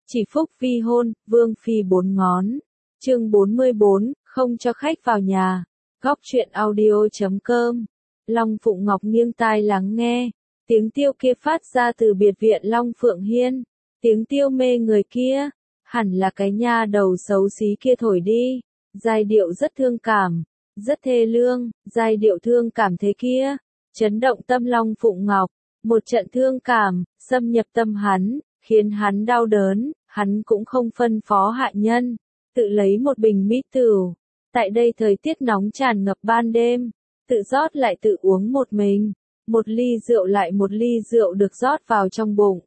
Chỉ phúc vi hôn, vương phi bốn ngón. Chương 44, không cho khách vào nhà. Góc truyện audio.com. Long Phụng Ngọc nghiêng tai lắng nghe. Tiếng tiêu kia phát ra từ biệt viện Long Phượng Hiên. Tiếng tiêu mê người kia. Hẳn là cái nha đầu xấu xí kia thổi đi. Giai điệu rất thương cảm. Rất thê lương, giai điệu thương cảm thế kia. Chấn động tâm Long Phụng Ngọc. Một trận thương cảm, xâm nhập tâm hắn, khiến hắn đau đớn. Hắn cũng không phân phó hạ nhân, tự lấy một bình mỹ tửu. Tại đây thời tiết nóng tràn ngập ban đêm, tự rót lại tự uống một mình. Một ly rượu lại một ly rượu được rót vào trong bụng.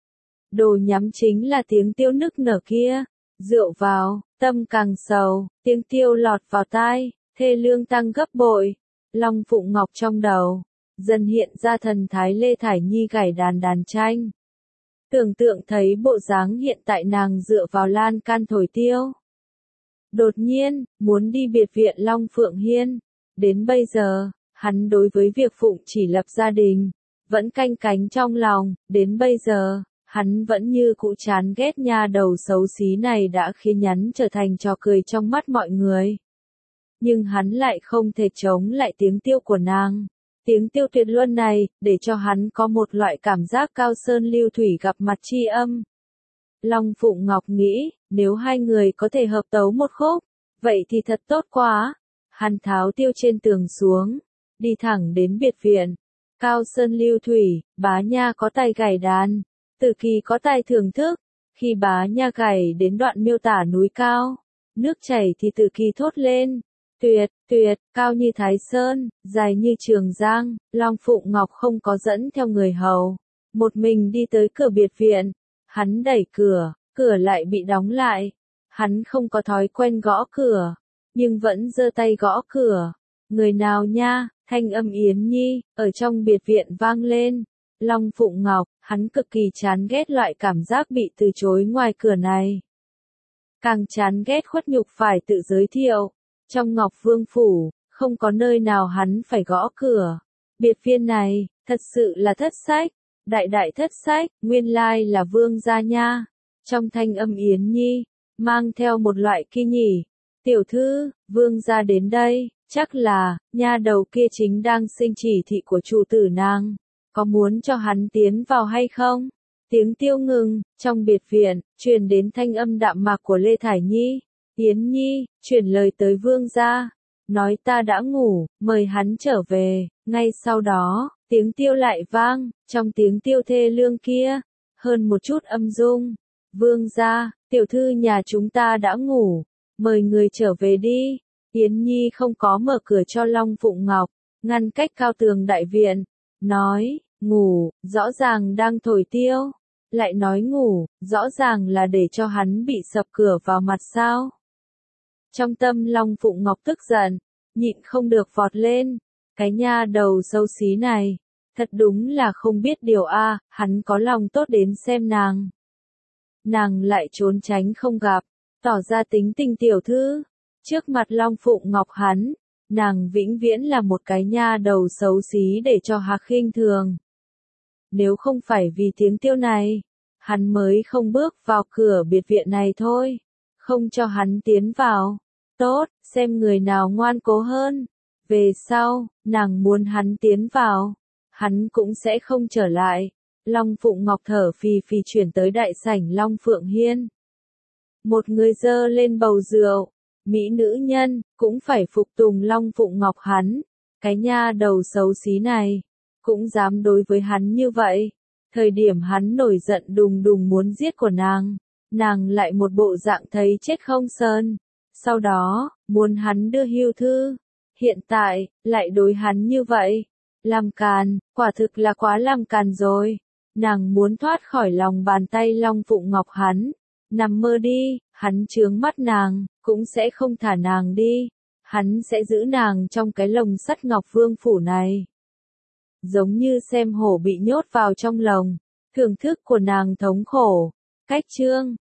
Đồ nhắm chính là tiếng tiêu nức nở kia. Rượu vào, tâm càng sầu, tiếng tiêu lọt vào tai, thê lương tăng gấp bội. Long Phụng Ngọc trong đầu, dần hiện ra thần thái Lê Thải Nhi gảy đàn tranh. Tưởng tượng thấy bộ dáng hiện tại nàng dựa vào lan can thổi tiêu. Đột nhiên, muốn đi biệt viện Long Phượng Hiên. Đến bây giờ, hắn đối với việc Phụng chỉ lập gia đình, vẫn canh cánh trong lòng. Đến bây giờ, hắn vẫn như cũ chán ghét nha đầu xấu xí này đã khiến hắn trở thành trò cười trong mắt mọi người. Nhưng hắn lại không thể chống lại tiếng tiêu của nàng. Tiếng tiêu tuyệt luân này, để cho hắn có một loại cảm giác cao sơn lưu thủy gặp mặt tri âm. Long Phụng Ngọc nghĩ, nếu hai người có thể hợp tấu một khúc, vậy thì thật tốt quá. Hắn tháo tiêu trên tường xuống, đi thẳng đến biệt viện. Cao sơn lưu thủy, bá nha có tay gảy đàn, Tử Kỳ có tay thưởng thức. Khi bá nha gảy đến đoạn miêu tả núi cao, nước chảy thì Tử Kỳ thốt lên. Tuyệt, tuyệt, cao như Thái Sơn, dài như Trường Giang. Long Phụng Ngọc không có dẫn theo người hầu, một mình đi tới cửa biệt viện. Hắn đẩy cửa, cửa lại bị đóng lại. Hắn không có thói quen gõ cửa, nhưng vẫn giơ tay gõ cửa. Người nào nha? Thanh âm Yến Nhi, ở trong biệt viện vang lên. Long Phụng Ngọc, hắn cực kỳ chán ghét loại cảm giác bị từ chối ngoài cửa này. Càng chán ghét khuất nhục phải tự giới thiệu. Trong Ngọc Vương Phủ, không có nơi nào hắn phải gõ cửa. Biệt viện này, thật sự là thất sách. Đại thất sách, nguyên lai là vương gia nha. Trong thanh âm Yến Nhi, mang theo một loại kỳ nhỉ. Tiểu thư, vương gia đến đây, chắc là, nha đầu kia chính đang xin chỉ thị của chủ tử nàng. Có muốn cho hắn tiến vào hay không? Tiếng tiêu ngừng, trong biệt viện, truyền đến thanh âm đạm mạc của Lê Thải Nhi. Yến Nhi, chuyển lời tới vương gia, nói ta đã ngủ, mời hắn trở về. Ngay sau đó, tiếng tiêu lại vang, trong tiếng tiêu thê lương kia, hơn một chút âm dung. Vương gia, tiểu thư nhà chúng ta đã ngủ, mời người trở về đi. Yến Nhi không có mở cửa cho Long Phụng Ngọc, ngăn cách cao tường đại viện, nói, ngủ, rõ ràng đang thổi tiêu. Lại nói ngủ, rõ ràng là để cho hắn bị sập cửa vào mặt sao. Trong tâm Long Phụng Ngọc tức giận, nhịn không được vọt lên. Cái nha đầu xấu xí này, thật đúng là không biết điều a. Hắn có lòng tốt đến xem nàng. Nàng lại trốn tránh không gặp, tỏ ra tính tình tiểu thư. Trước mặt Long Phụng Ngọc hắn, nàng vĩnh viễn là một cái nha đầu xấu xí để cho hắn khinh thường. Nếu không phải vì tiếng tiêu này, hắn mới không bước vào cửa biệt viện này thôi. Không cho hắn tiến vào. Tốt, xem người nào ngoan cố hơn. Về sau, nàng muốn hắn tiến vào, hắn cũng sẽ không trở lại. Long Phụng Ngọc thở phì phì chuyển tới đại sảnh Long Phượng Hiên. Một người dơ lên bầu rượu, mỹ nữ nhân, cũng phải phục tùng Long Phụng Ngọc hắn. Cái nha đầu xấu xí này, cũng dám đối với hắn như vậy. Thời điểm hắn nổi giận đùng đùng muốn giết của nàng lại một bộ dạng thấy chết không sơn. Sau đó, muốn hắn đưa hưu thư. Hiện tại, lại đối hắn như vậy. Làm càn, quả thực là quá làm càn rồi. Nàng muốn thoát khỏi lòng bàn tay Long Phụng Ngọc hắn. Nằm mơ đi, hắn chướng mắt nàng, cũng sẽ không thả nàng đi. Hắn sẽ giữ nàng trong cái lồng sắt Ngọc Vương Phủ này. Giống như xem hổ bị nhốt vào trong lồng. Thưởng thức của nàng thống khổ. Cách chương